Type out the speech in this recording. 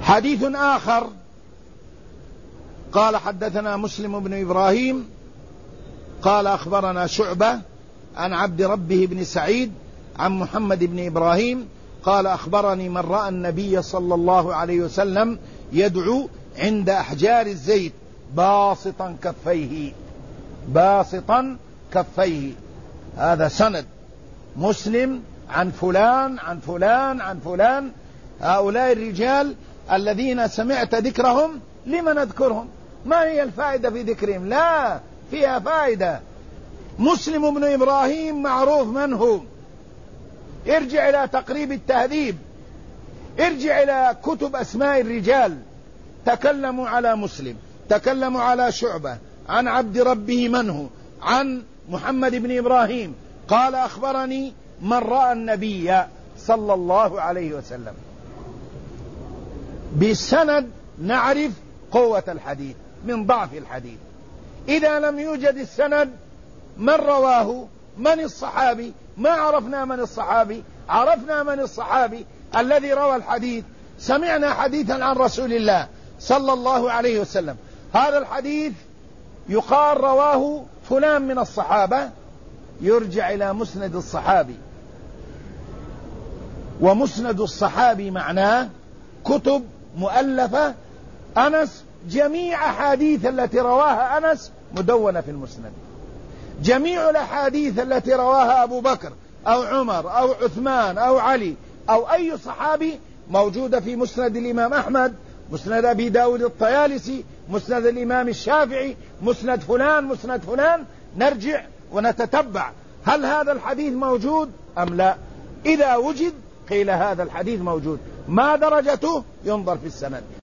حديث آخر قال حدثنا مسلم بن إبراهيم قال أخبرنا شعبة عن عبد ربه بن سعيد عن محمد بن إبراهيم قال أخبرني من رأى النبي صلى الله عليه وسلم يدعو عند أحجار الزيت باسطا كفيه. هذا سند مسلم عن فلان عن فلان عن فلان. هؤلاء الرجال الذين سمعت ذكرهم لمن نذكرهم؟ ما هي الفائدة في ذكرهم؟ لا، فيها فائدة. مسلم بن إبراهيم معروف من هو، ارجع إلى تقريب التهذيب، ارجع إلى كتب أسماء الرجال، تكلموا على مسلم، تكلموا على شعبة، عن عبد ربه من هو، عن محمد بن إبراهيم قال أخبرني من رأى النبي صلى الله عليه وسلم. بالسند نعرف قوة الحديث من ضعف الحديث. إذا لم يوجد السند من رواه، من الصحابي، ما عرفنا من الصحابي. عرفنا من الصحابي الذي روى الحديث، سمعنا حديثا عن رسول الله صلى الله عليه وسلم، هذا الحديث يقال رواه فلان من الصحابة، يرجع إلى مسند الصحابي. ومسند الصحابي معناه كتب مؤلفة. أنس جميع أحاديث التي رواها أنس مدونة في المسند، جميع الأحاديث التي رواها أبو بكر أو عمر أو عثمان أو علي أو أي صحابي موجودة في مسند الإمام أحمد، مسند أبي داود الطيالسي، مسند الإمام الشافعي، مسند فلان مسند فلان. نرجع ونتتبع هل هذا الحديث موجود أم لا. إذا وجد قيل هذا الحديث موجود، ما درجته ينظر في السند.